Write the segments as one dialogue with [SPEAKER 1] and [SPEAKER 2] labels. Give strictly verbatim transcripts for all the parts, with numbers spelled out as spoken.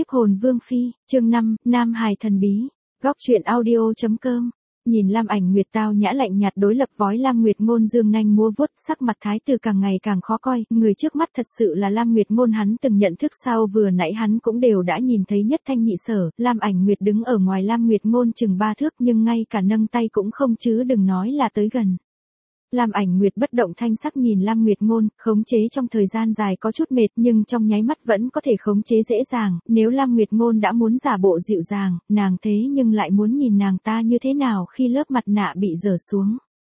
[SPEAKER 1] Nhiếp hồn vương phi, chương năm, Nam hài thần bí. Góc truyện audio chấm com. Nhìn Lam Ảnh Nguyệt tao nhã lạnh nhạt đối lập với Lam Nguyệt Ngôn dương nanh múa vuốt, sắc mặt thái tử càng ngày càng khó coi, người trước mắt thật sự là Lam Nguyệt Ngôn hắn từng nhận thức sao, vừa nãy hắn cũng đều đã nhìn thấy nhất thanh nhị sở, Lam Ảnh Nguyệt đứng ở ngoài Lam Nguyệt Ngôn chừng ba thước nhưng ngay cả nâng tay cũng không chứ đừng nói là tới gần. Lam Ảnh Nguyệt bất động thanh sắc nhìn Lam Nguyệt Ngôn, khống chế trong thời gian dài có chút mệt nhưng trong nháy mắt vẫn có thể khống chế dễ dàng, nếu Lam Nguyệt Ngôn đã muốn giả bộ dịu dàng, nàng thế nhưng lại muốn nhìn nàng ta như thế nào khi lớp mặt nạ bị rỡ xuống.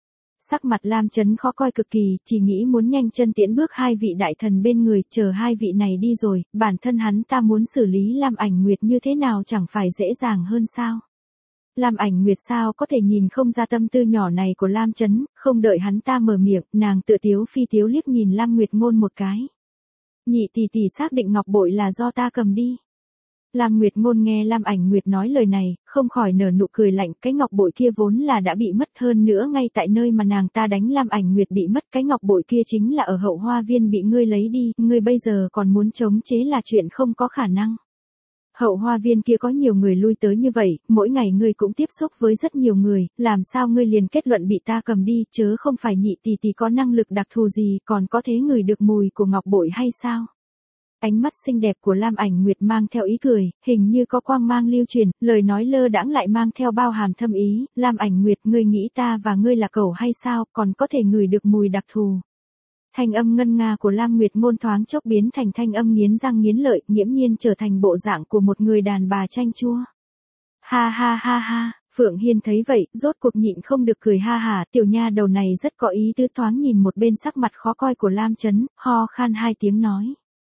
[SPEAKER 1] Sắc mặt Lam Chấn khó coi cực kỳ, chỉ nghĩ muốn nhanh chân tiễn bước hai vị đại thần bên người, chờ hai vị này đi rồi, bản thân hắn ta muốn xử lý Lam Ảnh Nguyệt như thế nào chẳng phải dễ dàng hơn sao. Lam Ảnh Nguyệt sao có thể nhìn không ra tâm tư nhỏ này của Lam Chấn, không đợi hắn ta mở miệng, nàng tựa tiếu phi tiếu liếc nhìn Lam Nguyệt Ngôn một cái. Nhị tỷ tỷ xác định ngọc bội là do ta cầm đi. Lam Nguyệt Ngôn nghe Lam Ảnh Nguyệt nói lời này, không khỏi nở nụ cười lạnh, cái ngọc bội kia vốn là đã bị mất, hơn nữa ngay tại nơi mà nàng ta đánh Lam Ảnh Nguyệt bị mất, cái ngọc bội kia chính là ở hậu hoa viên bị ngươi lấy đi, ngươi bây giờ còn muốn chống chế là chuyện không có khả năng. Hậu hoa viên kia có nhiều người lui tới như vậy, mỗi ngày ngươi cũng tiếp xúc với rất nhiều người, làm sao ngươi liền kết luận bị ta cầm đi, chớ không phải nhị tỷ tỷ có năng lực đặc thù gì, còn có thể ngửi được mùi của ngọc bội hay sao? Ánh mắt xinh đẹp của Lam Ảnh Nguyệt mang theo ý cười, hình như có quang mang lưu truyền, lời nói lơ đãng lại mang theo bao hàm thâm ý, Lam Ảnh Nguyệt, ngươi nghĩ ta và ngươi là cẩu hay sao, còn có thể ngửi được mùi đặc thù. Thanh âm ngân nga của Lam Nguyệt Ngôn thoáng chốc biến thành thanh âm nghiến răng nghiến lợi, nghiễm nhiên trở thành bộ dạng của một người đàn bà chanh chua. Ha ha ha ha, Phượng Hiên thấy vậy, rốt cuộc nhịn không được cười ha hả, tiểu nha đầu này rất có ý tứ, thoáng nhìn một bên sắc mặt khó coi của Lam Chấn, ho khan hai tiếng nói.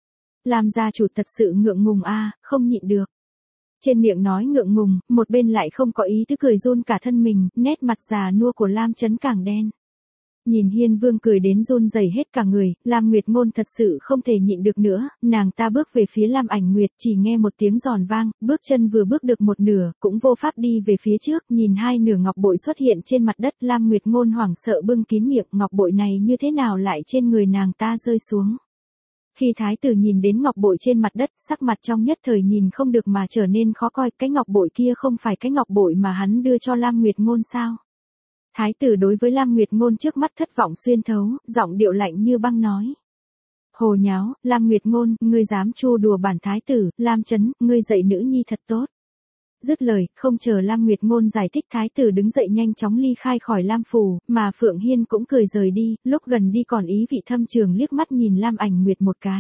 [SPEAKER 1] Lam gia chủ thật sự ngượng ngùng a, à, không nhịn được. Trên miệng nói ngượng ngùng, một bên lại không có ý tứ cười run cả thân mình, nét mặt già nua của Lam Chấn càng đen. Nhìn Hiên Vương cười đến run rẩy hết cả người, Lam Nguyệt Ngôn thật sự không thể nhịn được nữa, nàng ta bước về phía Lam Ảnh Nguyệt, chỉ nghe một tiếng giòn vang, bước chân vừa bước được một nửa, cũng vô pháp đi về phía trước, nhìn hai nửa ngọc bội xuất hiện trên mặt đất, Lam Nguyệt Ngôn hoảng sợ bưng kín miệng, ngọc bội này như thế nào lại trên người nàng ta rơi xuống. Khi thái tử nhìn đến ngọc bội trên mặt đất, sắc mặt trong nhất thời nhìn không được mà trở nên khó coi, cái ngọc bội kia không phải cái ngọc bội mà hắn đưa cho Lam Nguyệt Ngôn sao? Thái tử đối với Lam Nguyệt Ngôn trước mắt thất vọng xuyên thấu, giọng điệu lạnh như băng nói. Hồ nháo, Lam Nguyệt Ngôn, ngươi dám trêu đùa bản thái tử, Lam Chấn, ngươi dạy nữ nhi thật tốt. Dứt lời, không chờ Lam Nguyệt Ngôn giải thích, thái tử đứng dậy nhanh chóng ly khai khỏi Lam phủ, mà Phượng Hiên cũng cười rời đi, lúc gần đi còn ý vị thâm trường liếc mắt nhìn Lam Ảnh Nguyệt một cái.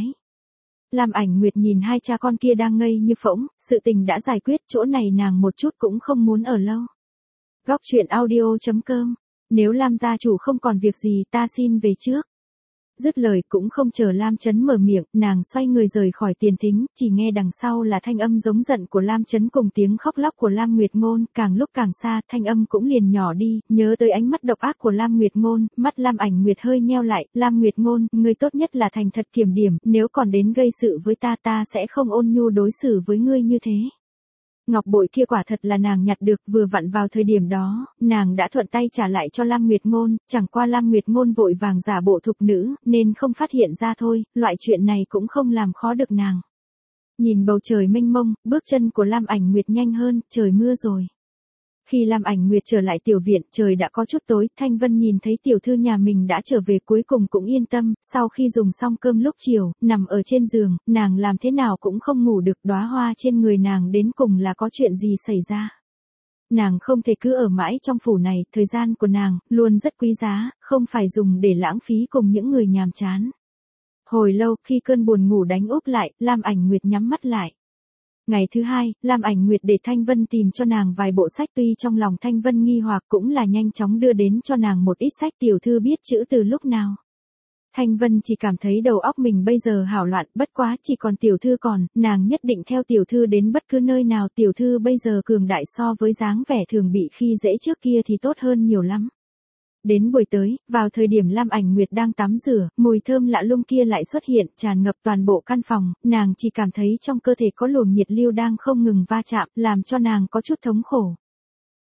[SPEAKER 1] Lam Ảnh Nguyệt nhìn hai cha con kia đang ngây như phỗng, sự tình đã giải quyết, chỗ này nàng một chút cũng không muốn ở lâu. Góc truyện audio chấm com. Nếu Lam gia chủ không còn việc gì ta xin về trước. Dứt lời cũng không chờ Lam Chấn mở miệng, nàng xoay người rời khỏi tiền thính, chỉ nghe đằng sau là thanh âm giống giận của Lam Chấn cùng tiếng khóc lóc của Lam Nguyệt Ngôn, càng lúc càng xa, thanh âm cũng liền nhỏ đi, nhớ tới ánh mắt độc ác của Lam Nguyệt Ngôn, mắt Lam Ảnh Nguyệt hơi nheo lại, Lam Nguyệt Ngôn, ngươi tốt nhất là thành thật kiểm điểm, nếu còn đến gây sự với ta ta sẽ không ôn nhu đối xử với ngươi như thế. Ngọc bội kia quả thật là nàng nhặt được, vừa vặn vào thời điểm đó, nàng đã thuận tay trả lại cho Lam Nguyệt Ngôn, chẳng qua Lam Nguyệt Ngôn vội vàng giả bộ thục nữ, nên không phát hiện ra thôi, loại chuyện này cũng không làm khó được nàng. Nhìn bầu trời mênh mông, bước chân của Lam Ảnh Nguyệt nhanh hơn, trời mưa rồi. Khi Lam Ảnh Nguyệt trở lại tiểu viện, trời đã có chút tối, Thanh Vân nhìn thấy tiểu thư nhà mình đã trở về cuối cùng cũng yên tâm, sau khi dùng xong cơm lúc chiều, nằm ở trên giường, nàng làm thế nào cũng không ngủ được, đóa hoa trên người nàng đến cùng là có chuyện gì xảy ra. Nàng không thể cứ ở mãi trong phủ này, thời gian của nàng, luôn rất quý giá, không phải dùng để lãng phí cùng những người nhàm chán. Hồi lâu, khi cơn buồn ngủ đánh úp lại, Lam Ảnh Nguyệt nhắm mắt lại. Ngày thứ hai, Lam Ảnh Nguyệt để Thanh Vân tìm cho nàng vài bộ sách, tuy trong lòng Thanh Vân nghi hoặc cũng là nhanh chóng đưa đến cho nàng một ít sách, tiểu thư biết chữ từ lúc nào. Thanh Vân chỉ cảm thấy đầu óc mình bây giờ hảo loạn, bất quá chỉ còn tiểu thư còn, nàng nhất định theo tiểu thư đến bất cứ nơi nào, tiểu thư bây giờ cường đại so với dáng vẻ thường bị khi dễ trước kia thì tốt hơn nhiều lắm. Đến buổi tới, vào thời điểm Lam Ảnh Nguyệt đang tắm rửa, mùi thơm lạ lùng kia lại xuất hiện, tràn ngập toàn bộ căn phòng, nàng chỉ cảm thấy trong cơ thể có luồng nhiệt lưu đang không ngừng va chạm, làm cho nàng có chút thống khổ.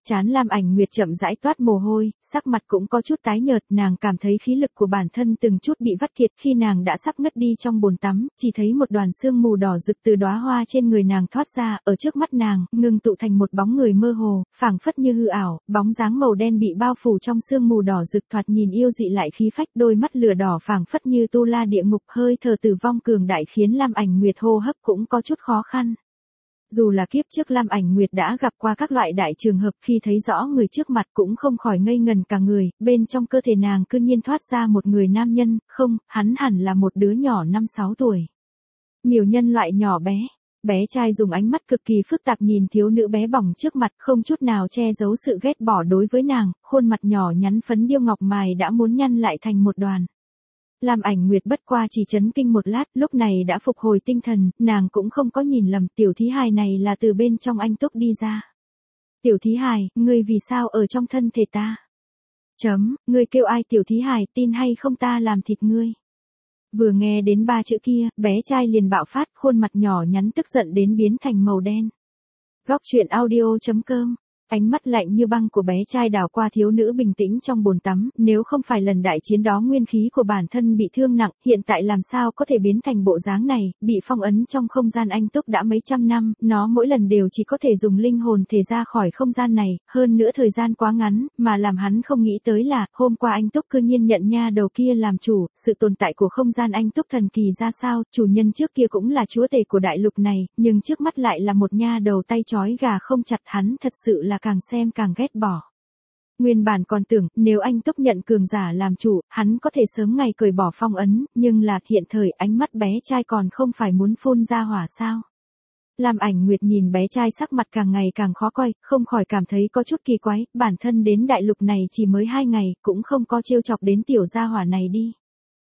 [SPEAKER 1] Trán Lam Ảnh Nguyệt chậm rãi toát mồ hôi, sắc mặt cũng có chút tái nhợt, nàng cảm thấy khí lực của bản thân từng chút bị vắt kiệt khi nàng đã sắp ngất đi trong bồn tắm, chỉ thấy một đoàn sương mù đỏ rực từ đóa hoa trên người nàng thoát ra, ở trước mắt nàng, ngưng tụ thành một bóng người mơ hồ, phảng phất như hư ảo, bóng dáng màu đen bị bao phủ trong sương mù đỏ rực thoạt nhìn yêu dị lại khí phách, đôi mắt lửa đỏ phảng phất như tu la địa ngục, hơi thở tử vong cường đại khiến Lam Ảnh Nguyệt hô hấp cũng có chút khó khăn. Dù là kiếp trước Lam Ảnh Nguyệt đã gặp qua các loại đại trường hợp, khi thấy rõ người trước mặt cũng không khỏi ngây ngần cả người, bên trong cơ thể nàng cư nhiên thoát ra một người nam nhân, không, hắn hẳn là một đứa nhỏ năm sáu tuổi. Miểu nhân loại nhỏ bé, bé trai dùng ánh mắt cực kỳ phức tạp nhìn thiếu nữ bé bỏng trước mặt, không chút nào che giấu sự ghét bỏ đối với nàng, khuôn mặt nhỏ nhắn phấn điêu ngọc mài đã muốn nhăn lại thành một đoàn. Lam Ảnh Nguyệt bất qua chỉ chấn kinh một lát, lúc này đã phục hồi tinh thần, nàng cũng không có nhìn lầm, tiểu thí hài này là từ bên trong anh túc đi ra. Tiểu thí hài, ngươi vì sao ở trong thân thể ta? Chấm, ngươi kêu ai tiểu thí hài, tin hay không ta làm thịt ngươi? Vừa nghe đến ba chữ kia, bé trai liền bạo phát, khuôn mặt nhỏ nhắn tức giận đến biến thành màu đen. Góc truyện audio chấm com. Ánh mắt lạnh như băng của bé trai đảo qua thiếu nữ bình tĩnh trong bồn tắm, nếu không phải lần đại chiến đó nguyên khí của bản thân bị thương nặng, hiện tại làm sao có thể biến thành bộ dáng này, bị phong ấn trong không gian anh túc đã mấy trăm năm, nó mỗi lần đều chỉ có thể dùng linh hồn thể ra khỏi không gian này, hơn nữa thời gian quá ngắn, mà làm hắn không nghĩ tới là, hôm qua anh túc cư nhiên nhận nha đầu kia làm chủ, sự tồn tại của không gian anh túc thần kỳ ra sao, chủ nhân trước kia cũng là chúa tể của đại lục này, nhưng trước mắt lại là một nha đầu tay trói gà không chặt, hắn thật sự là càng xem càng ghét bỏ. Nguyên bản còn tưởng, nếu anh Túc nhận cường giả làm chủ, hắn có thể sớm ngày cởi bỏ phong ấn, nhưng là hiện thời ánh mắt bé trai còn không phải muốn phun ra hỏa sao. Lam Ảnh Nguyệt nhìn bé trai sắc mặt càng ngày càng khó coi, không khỏi cảm thấy có chút kỳ quái, bản thân đến đại lục này chỉ mới hai ngày, cũng không có trêu chọc đến tiểu gia hỏa này đi.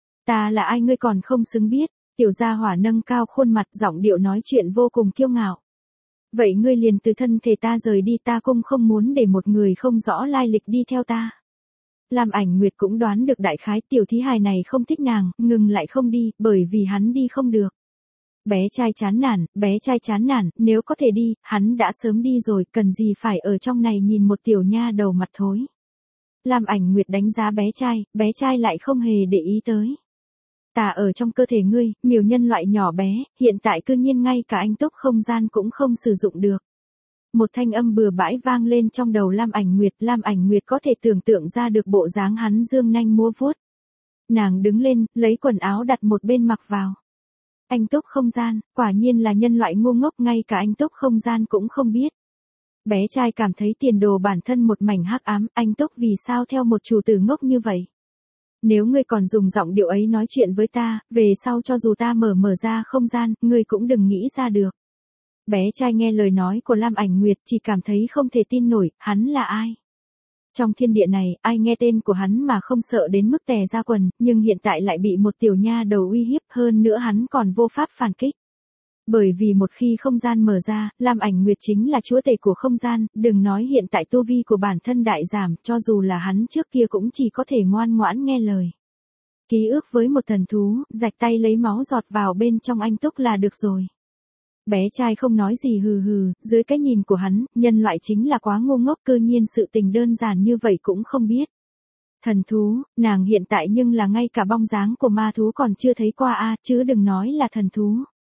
[SPEAKER 1] Ta là ai ngươi còn không xứng biết, tiểu gia hỏa nâng cao khuôn mặt giọng điệu nói chuyện vô cùng kiêu ngạo. Vậy ngươi liền từ thân thể ta rời đi, ta cũng không muốn để một người không rõ lai lịch đi theo ta. Lam Ảnh Nguyệt cũng đoán được đại khái tiểu thí hài này không thích nàng, ngừng lại không đi, bởi vì hắn đi không được. Bé trai chán nản, bé trai chán nản, nếu có thể đi, hắn đã sớm đi rồi, cần gì phải ở trong này nhìn một tiểu nha đầu mặt thối. Lam Ảnh Nguyệt đánh giá bé trai, bé trai lại không hề để ý tới. Ta ở trong cơ thể ngươi, miểu nhân loại nhỏ bé, hiện tại cư nhiên ngay cả anh túc không gian cũng không sử dụng được. Một thanh âm bừa bãi vang lên trong đầu Lam Ảnh Nguyệt, Lam Ảnh Nguyệt có thể tưởng tượng ra được bộ dáng hắn dương nanh múa vuốt. Nàng đứng lên, lấy quần áo đặt một bên mặc vào. Anh túc không gian, quả nhiên là nhân loại ngu ngốc, ngay cả anh túc không gian cũng không biết. Bé trai cảm thấy tiền đồ bản thân một mảnh hắc ám, anh túc vì sao theo một chủ tử ngốc như vậy. Nếu ngươi còn dùng giọng điệu ấy nói chuyện với ta, về sau cho dù ta mở mở ra không gian, ngươi cũng đừng nghĩ ra được. Bé trai nghe lời nói của Lam Ảnh Nguyệt chỉ cảm thấy không thể tin nổi, hắn là ai? Trong thiên địa này, ai nghe tên của hắn mà không sợ đến mức tè ra quần, nhưng hiện tại lại bị một tiểu nha đầu uy hiếp, hơn nữa hắn còn vô pháp phản kích. Bởi vì một khi không gian mở ra, Lam Ảnh Nguyệt chính là chúa tể của không gian, đừng nói hiện tại tu vi của bản thân đại giảm, cho dù là hắn trước kia cũng chỉ có thể ngoan ngoãn nghe lời. Ký ức với một thần thú, rạch tay lấy máu giọt vào bên trong anh túc là được rồi. Bé trai không nói gì hừ hừ, dưới cái nhìn của hắn, nhân loại chính là quá ngu ngốc, cư nhiên sự tình đơn giản như vậy cũng không biết. Thần thú, nàng hiện tại nhưng là ngay cả bong dáng của ma thú còn chưa thấy qua a, chứ đừng nói là thần thú.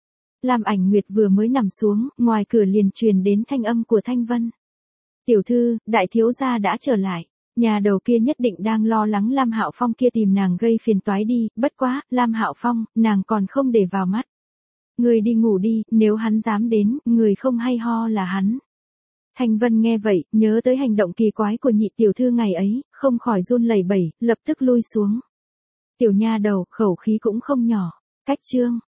[SPEAKER 1] Lam Ảnh Nguyệt vừa mới nằm xuống, ngoài cửa liền truyền đến thanh âm của Thanh Vân. Tiểu thư, đại thiếu gia đã trở lại. Nhà đầu kia nhất định đang lo lắng Lam Hạo Phong kia tìm nàng gây phiền toái đi, bất quá, Lam Hạo Phong, nàng còn không để vào mắt. Người đi ngủ đi, nếu hắn dám đến, người không hay ho là hắn. Thanh Vân nghe vậy, nhớ tới hành động kỳ quái của nhị tiểu thư ngày ấy, không khỏi run lẩy bẩy, lập tức lui xuống. Tiểu nha đầu, khẩu khí cũng không nhỏ. Cách chương.